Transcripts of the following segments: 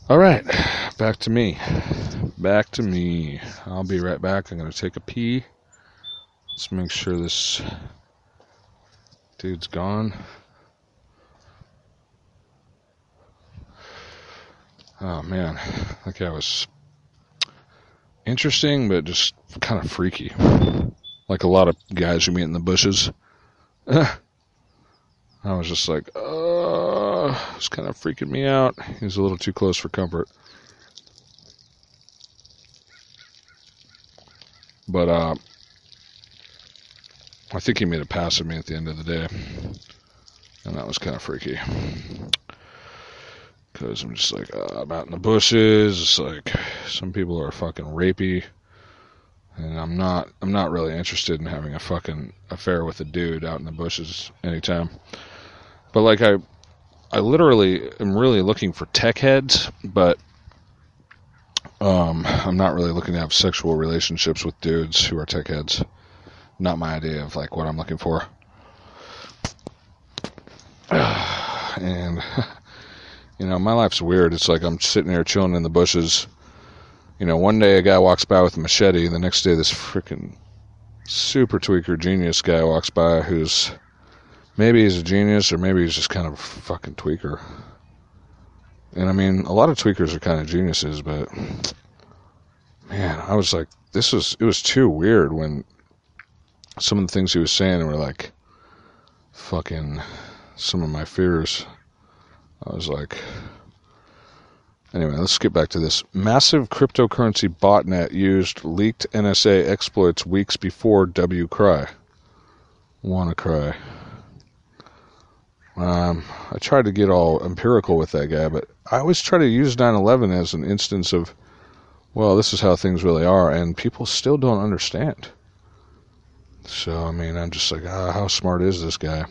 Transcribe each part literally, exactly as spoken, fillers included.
All right, back to me. Back to me. I'll be right back. I'm going to take a pee. Let's make sure this dude's gone. Oh, man. That guy was interesting, but just kind of freaky. Like a lot of guys you meet in the bushes. I was just like, uh, it's kind of freaking me out. He was a little too close for comfort. But, uh, I think he made a pass at me at the end of the day. And that was kind of freaky. Because I'm just like, uh, I'm out in the bushes. It's like, some people are fucking rapey. And I'm not, I'm not really interested in having a fucking affair with a dude out in the bushes anytime. But like, I, I literally am really looking for tech heads, but um, I'm not really looking to have sexual relationships with dudes who are tech heads. Not my idea of like what I'm looking for. And, you know, my life's weird. It's like I'm sitting here chilling in the bushes. You know, one day a guy walks by with a machete. The next day this freaking super tweaker genius guy walks by who's, maybe he's a genius or maybe he's just kind of a fucking tweaker. And I mean, a lot of tweakers are kind of geniuses, but man, I was like, this was, it was too weird when some of the things he was saying were like fucking some of my fears. I was like, anyway, let's get back to this. Massive cryptocurrency botnet used leaked N S A exploits weeks before W. Cry. Wanna cry. Um, I tried to get all empirical with that guy, but I always try to use nine eleven as an instance of, well, this is how things really are, and people still don't understand. So, I mean, I'm just like, ah, how smart is this guy?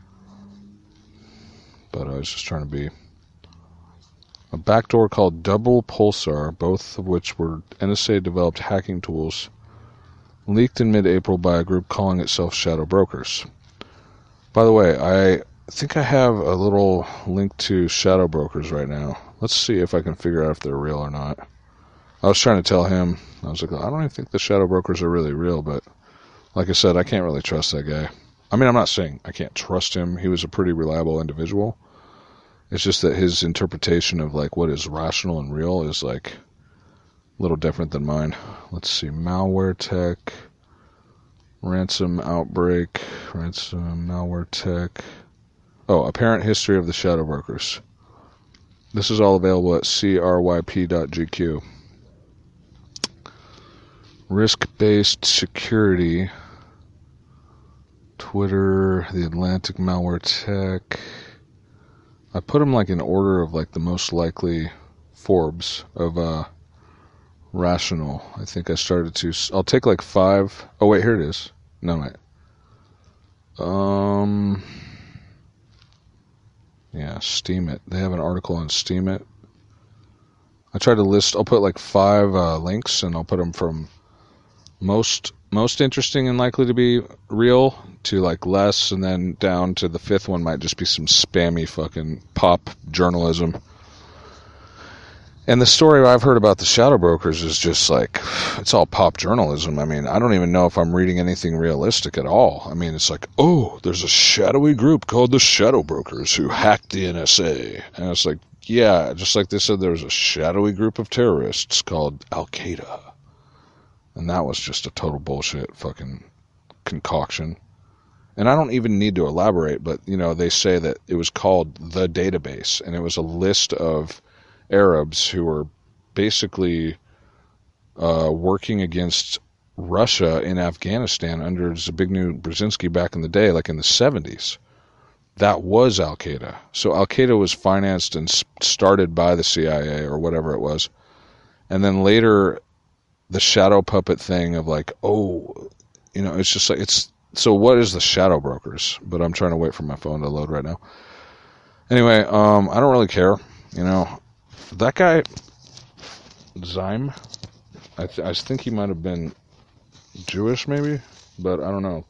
But I was just trying to be. A backdoor called Double Pulsar, both of which were N S A-developed hacking tools, leaked in mid-April by a group calling itself Shadow Brokers. By the way, I think I have a little link to Shadow Brokers right now. Let's see if I can figure out if they're real or not. I was trying to tell him, I was like, I don't even think the Shadow Brokers are really real, but like I said, I can't really trust that guy. I mean, I'm not saying I can't trust him. He was a pretty reliable individual. It's just that his interpretation of like what is rational and real is like a little different than mine. Let's see, malware tech, ransom outbreak, ransom malware tech. Oh, apparent history of the Shadow Brokers. This is all available at c r y p dot g q. Risk-based security. Twitter, The Atlantic, malware tech. I put them like in order of like the most likely Forbes of uh rational. I think I started to. I'll take like five. Oh wait, here it is. No wait. Um. Yeah, Steam It. They have an article on Steam It. I tried to list. I'll put like five uh, links, and I'll put them from most most interesting and likely to be real to like less, and then down to the fifth one might just be some spammy fucking pop journalism. And the story I've heard about the Shadow Brokers is just like, it's all pop journalism. I mean, I don't even know if I'm reading anything realistic at all. I mean, it's like, oh, there's a shadowy group called the Shadow Brokers who hacked the N S A. And it's like, yeah, just like they said there was a shadowy group of terrorists called Al-Qaeda. And that was just a total bullshit fucking concoction. And I don't even need to elaborate, but, you know, they say that it was called The Database, and it was a list of Arabs who were basically uh, working against Russia in Afghanistan under Zbigniew Brzezinski back in the day, like in the seventies. That was Al-Qaeda. So Al-Qaeda was financed and started by the C I A or whatever it was. And then later, the shadow puppet thing of like, oh, you know, it's just like, it's, so what is the Shadow Brokers? But I'm trying to wait for my phone to load right now. Anyway, um, I don't really care, you know. That guy, Zyme, I, th- I think he might have been Jewish maybe, but I don't know.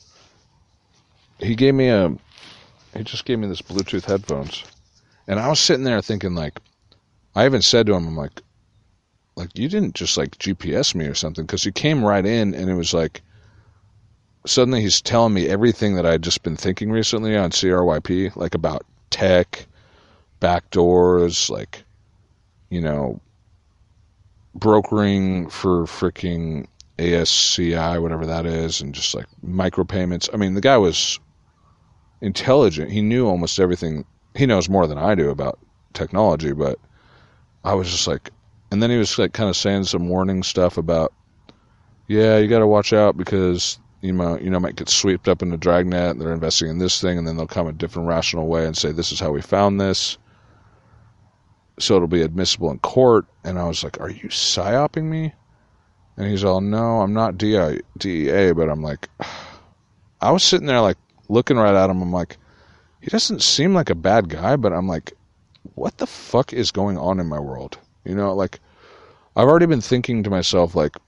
He gave me a, he just gave me this Bluetooth headphones. And I was sitting there thinking like, I even said to him, I'm like, like you didn't just like G P S me or something, because he came right in and it was like, suddenly he's telling me everything that I'd just been thinking recently on C R Y P, like about tech, backdoors, like, you know, brokering for freaking A S C I, whatever that is, and just like micropayments. I mean, the guy was intelligent. He knew almost everything. He knows more than I do about technology, but I was just like, and then he was like kind of saying some warning stuff about, yeah, you got to watch out because you know, you know, might get swept up in the dragnet and they're investing in this thing, and then they'll come a different rational way and say, this is how we found this, so it'll be admissible in court. And I was like, are you psyoping me? And he's all, no, I'm not D E A, but I'm like, I was sitting there like looking right at him. I'm like, he doesn't seem like a bad guy, but I'm like, what the fuck is going on in my world? You know, like, I've already been thinking to myself, like,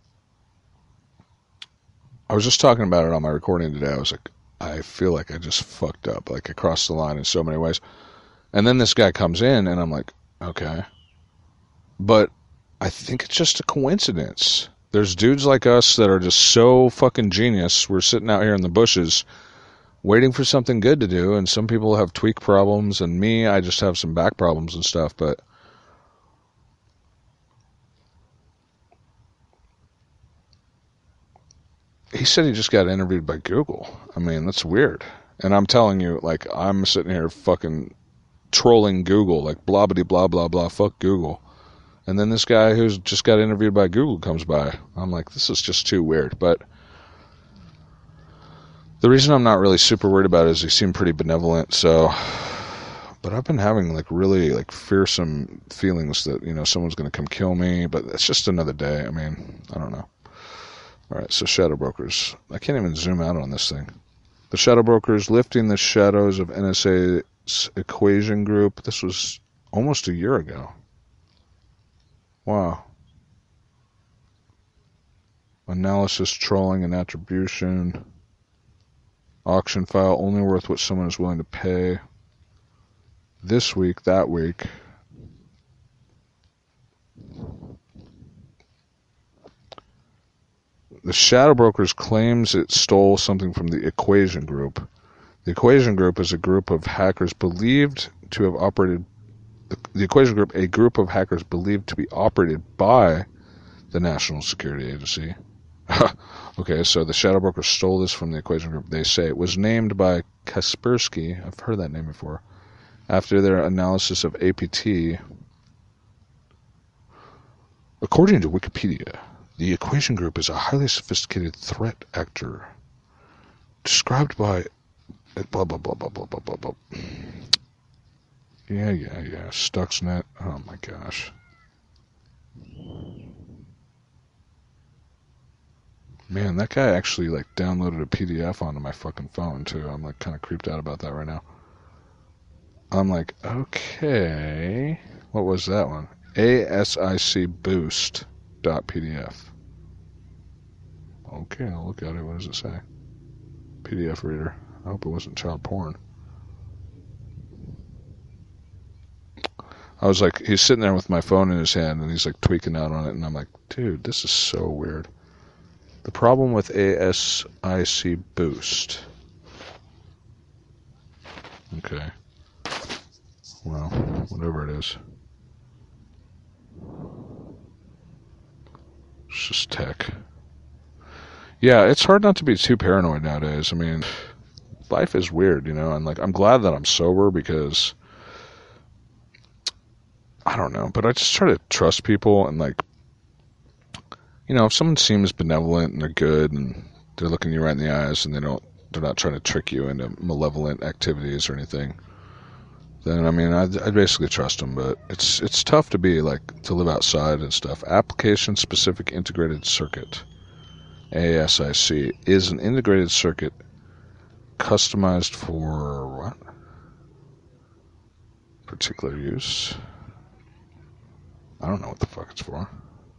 I was just talking about it on my recording today. I was like, I feel like I just fucked up, like I crossed the line in so many ways. And then this guy comes in and I'm like, okay. But I think it's just a coincidence. There's dudes like us that are just so fucking genius. We're sitting out here in the bushes waiting for something good to do, and some people have tweak problems, and me, I just have some back problems and stuff, but he said he just got interviewed by Google. I mean, that's weird. And I'm telling you, like, I'm sitting here fucking trolling Google, like, blah, blah, blah, blah, blah, fuck Google. And then this guy who's just got interviewed by Google comes by. I'm like, this is just too weird. But the reason I'm not really super worried about it is he seemed pretty benevolent, so... But I've been having, like, really, like, fearsome feelings that, you know, someone's going to come kill me, but it's just another day. I mean, I don't know. Alright, so Shadow Brokers. I can't even zoom out on this thing. The Shadow Brokers lifting the shadows of N S A's Equation Group. This was almost a year ago. Wow. Analysis, trolling, and attribution. Auction file, only worth what someone is willing to pay. This week, that week. The Shadow Brokers claims it stole something from the Equation Group. The Equation Group is a group of hackers believed to have operated... The, the Equation Group, a group of hackers believed to be operated by the National Security Agency. Okay, so the Shadow Brokers stole this from the Equation Group. They say it was named by Kaspersky. I've heard that name before. After their analysis of A P T. According to Wikipedia, the Equation Group is a highly sophisticated threat actor described by blah blah blah blah blah blah blah blah. Yeah, yeah, yeah. Stuxnet. Oh my gosh. Man, that guy actually like downloaded a P D F onto my fucking phone too. I'm like kind of creeped out about that right now. I'm like, okay, what was that one? A S I C boost dot P D F. Okay, I'll look at it. What does it say? P D F reader. I hope it wasn't child porn. I was like, he's sitting there with my phone in his hand, and he's like tweaking out on it, and I'm like, dude, this is so weird. The problem with A S I C boost. Okay. Well, whatever it is. It's just tech. Yeah, it's hard not to be too paranoid nowadays. I mean, life is weird, you know, and like, I'm glad that I'm sober because, I don't know, but I just try to trust people and like, you know, if someone seems benevolent and they're good and they're looking you right in the eyes and they don't, they're not trying to trick you into malevolent activities or anything, then I mean, I'd, I'd basically trust them. But it's it's tough to be like to live outside and stuff. Application Specific Integrated Circuit, A S I C, is an integrated circuit customized for what? Particular use. I don't know what the fuck it's for.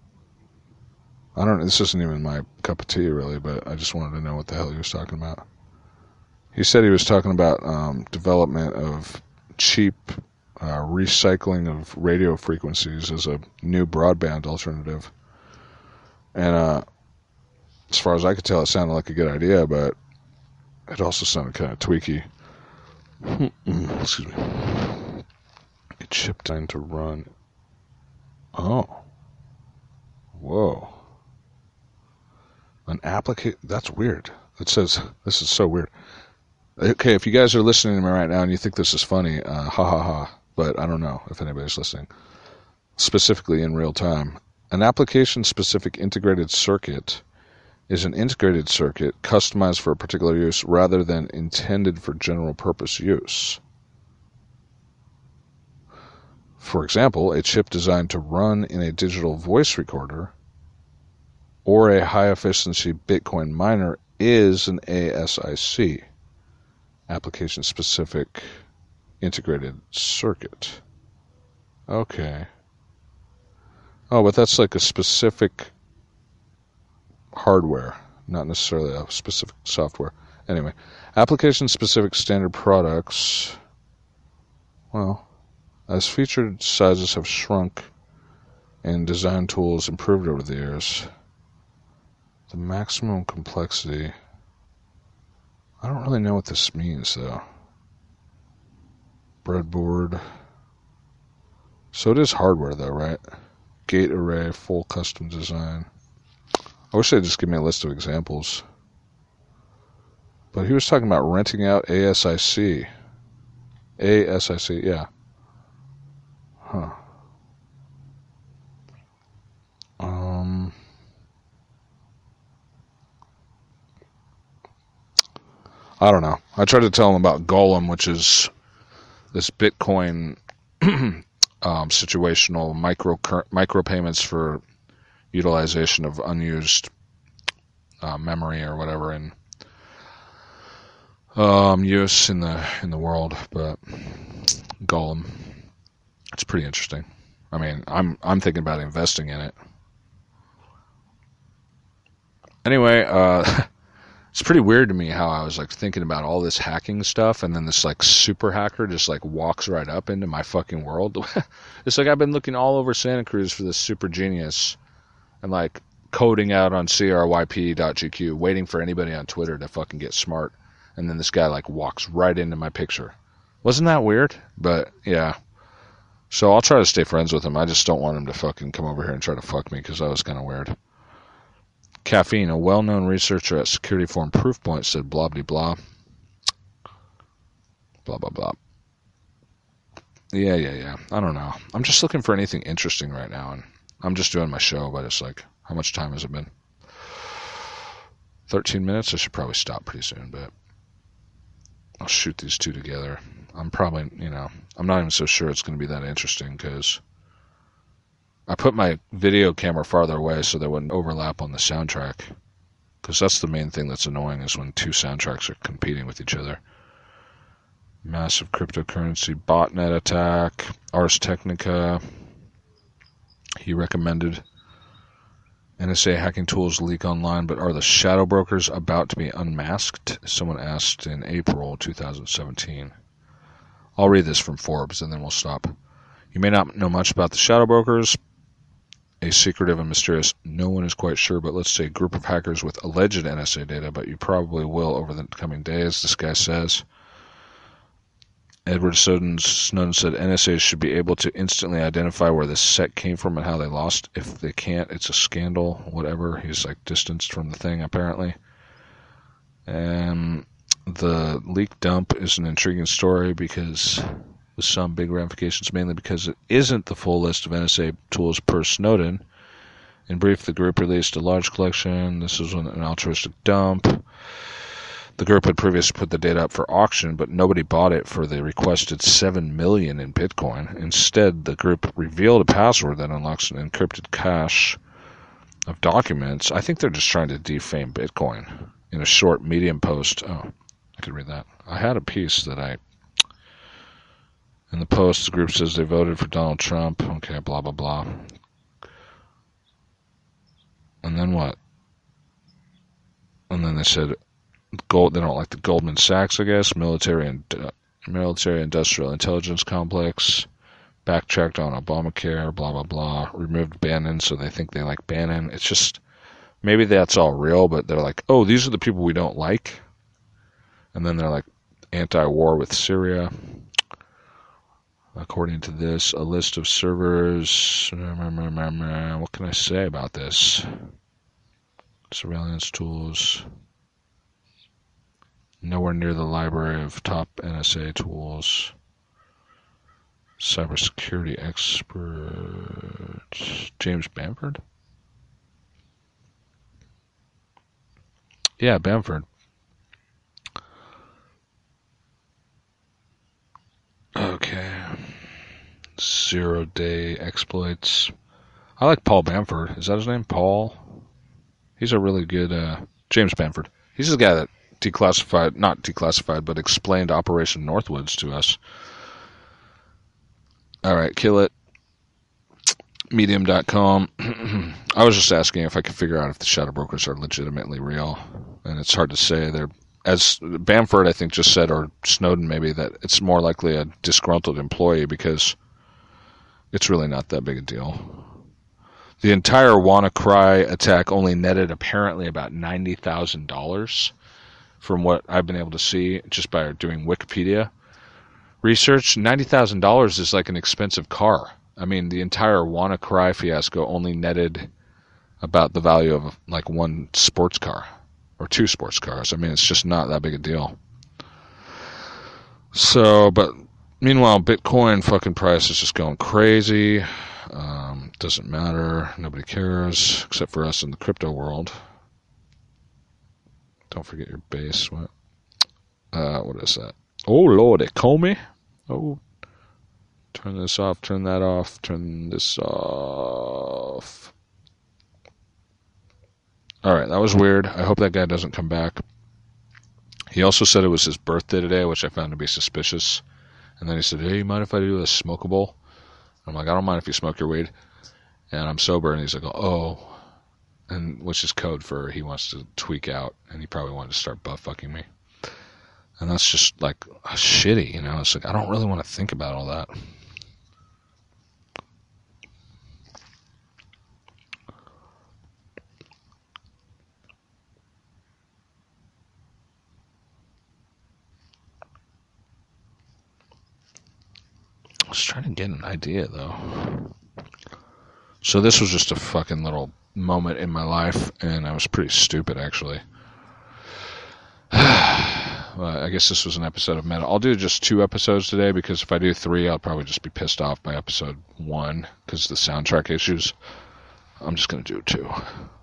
I don't. This isn't even my cup of tea, really. But I just wanted to know what the hell he was talking about. He said he was talking about um, development of cheap uh, recycling of radio frequencies as a new broadband alternative. And uh, as far as I could tell, it sounded like a good idea, but it also sounded kind of tweaky. Excuse me. A chip designed to run. Oh. Whoa. An application. That's weird. It says, this is so weird. Okay, if you guys are listening to me right now and you think this is funny, uh, ha ha ha. But I don't know if anybody's listening. Specifically in real time. An application-specific integrated circuit is an integrated circuit customized for a particular use rather than intended for general-purpose use. For example, a chip designed to run in a digital voice recorder or a high-efficiency Bitcoin miner is an A S I C, application-specific integrated circuit. Okay. Oh, but that's like a specific hardware, not necessarily a specific software. Anyway, application-specific standard products, well, as featured sizes have shrunk and design tools improved over the years, the maximum complexity, I don't really know what this means, though. Breadboard. So it is hardware, though, right? Gate array, full custom design. I wish they'd just give me a list of examples. But he was talking about renting out A S I C. A S I C, yeah. Huh. Um... I don't know. I tried to tell him about Golem, which is this Bitcoin um, situational micro micropayments for utilization of unused uh, memory or whatever in um, use in the in the world. But Golem, it's pretty interesting. I mean, I'm I'm thinking about investing in it. Anyway, uh, it's pretty weird to me how I was like thinking about all this hacking stuff, and then this like super hacker just like walks right up into my fucking world. It's like I've been looking all over Santa Cruz for this super genius, and like coding out on C R Y P dot G Q, waiting for anybody on Twitter to fucking get smart, and then this guy like walks right into my picture. Wasn't that weird? But yeah. So I'll try to stay friends with him. I just don't want him to fucking come over here and try to fuck me, because that was kind of weird. Caffeine, a well-known researcher at Security Forum Proofpoint, said blah blah blah. Blah blah blah. Yeah, yeah, yeah. I don't know. I'm just looking for anything interesting right now, and I'm just doing my show, but it's like, how much time has it been? thirteen minutes? I should probably stop pretty soon, but I'll shoot these two together. I'm probably, you know, I'm not even so sure it's going to be that interesting, because I put my video camera farther away so they wouldn't overlap on the soundtrack. Because that's the main thing that's annoying, is when two soundtracks are competing with each other. Massive cryptocurrency botnet attack. Ars Technica. He recommended N S A hacking tools leak online, but are the shadow brokers about to be unmasked? Someone asked in April twenty seventeen. I'll read this from Forbes and then we'll stop. You may not know much about the shadow brokers. A secretive and mysterious, no one is quite sure, but let's say group of hackers with alleged N S A data, but you probably will over the coming days, this guy says. Edward Snowden, Snowden said N S A should be able to instantly identify where the set came from and how they lost. If they can't, it's a scandal, whatever. He's like distanced from the thing, apparently. And the leak dump is an intriguing story because with some big ramifications, mainly because it isn't the full list of N S A tools per Snowden. In brief, the group released a large collection. This was an altruistic dump. The group had previously put the data up for auction, but nobody bought it for the requested seven million dollars in Bitcoin. Instead, the group revealed a password that unlocks an encrypted cache of documents. I think they're just trying to defame Bitcoin. In a short Medium post, oh, I could read that. I had a piece that I... In the post, the group says they voted for Donald Trump. Okay, blah, blah, blah. And then what? And then they said gold. They don't like the Goldman Sachs, I guess, military and uh, military industrial intelligence complex, backtracked on Obamacare, blah, blah, blah, removed Bannon, so they think they like Bannon. It's just, maybe that's all real, but they're like, oh, these are the people we don't like. And then they're like, anti-war with Syria. According to this, a list of servers. What can I say about this? Surveillance tools. Nowhere near the library of top N S A tools. Cybersecurity expert James Bamford? Yeah, Bamford. Okay. Zero day exploits. I like Paul Bamford. Is that his name? Paul? He's a really good, uh, James Bamford. He's the guy that declassified, not declassified, but explained Operation Northwoods to us. Alright, kill it. Medium dot com. I was just asking if I could figure out if the shadow brokers are legitimately real. And it's hard to say. They're, as Bamford, I think, just said, or Snowden maybe, that it's more likely a disgruntled employee because it's really not that big a deal. The entire WannaCry attack only netted apparently about ninety thousand dollars from what I've been able to see just by doing Wikipedia research. ninety thousand dollars is like an expensive car. I mean, the entire WannaCry fiasco only netted about the value of like one sports car or two sports cars. I mean, it's just not that big a deal. So, but meanwhile, Bitcoin fucking price is just going crazy. Um, doesn't matter. Nobody cares except for us in the crypto world. Don't forget your base. What? Uh, what is that? Oh, Lord, it call me. Oh, turn this off, turn that off, turn this off. Alright, that was weird. I hope that guy doesn't come back. He also said it was his birthday today, which I found to be suspicious. And then he said, hey, you mind if I do a smokable? I'm like, I don't mind if you smoke your weed. And I'm sober. And he's like, oh. And which is code for he wants to tweak out. And he probably wanted to start butt fucking me. And that's just like shitty, you know? It's like, I don't really want to think about all that. I was trying to get an idea, though. So this was just a fucking little moment in my life, and I was pretty stupid, actually. Well, I guess this was an episode of Meta. I'll do just two episodes today, because if I do three, I'll probably just be pissed off by episode one, because of the soundtrack issues. I'm just going to do two.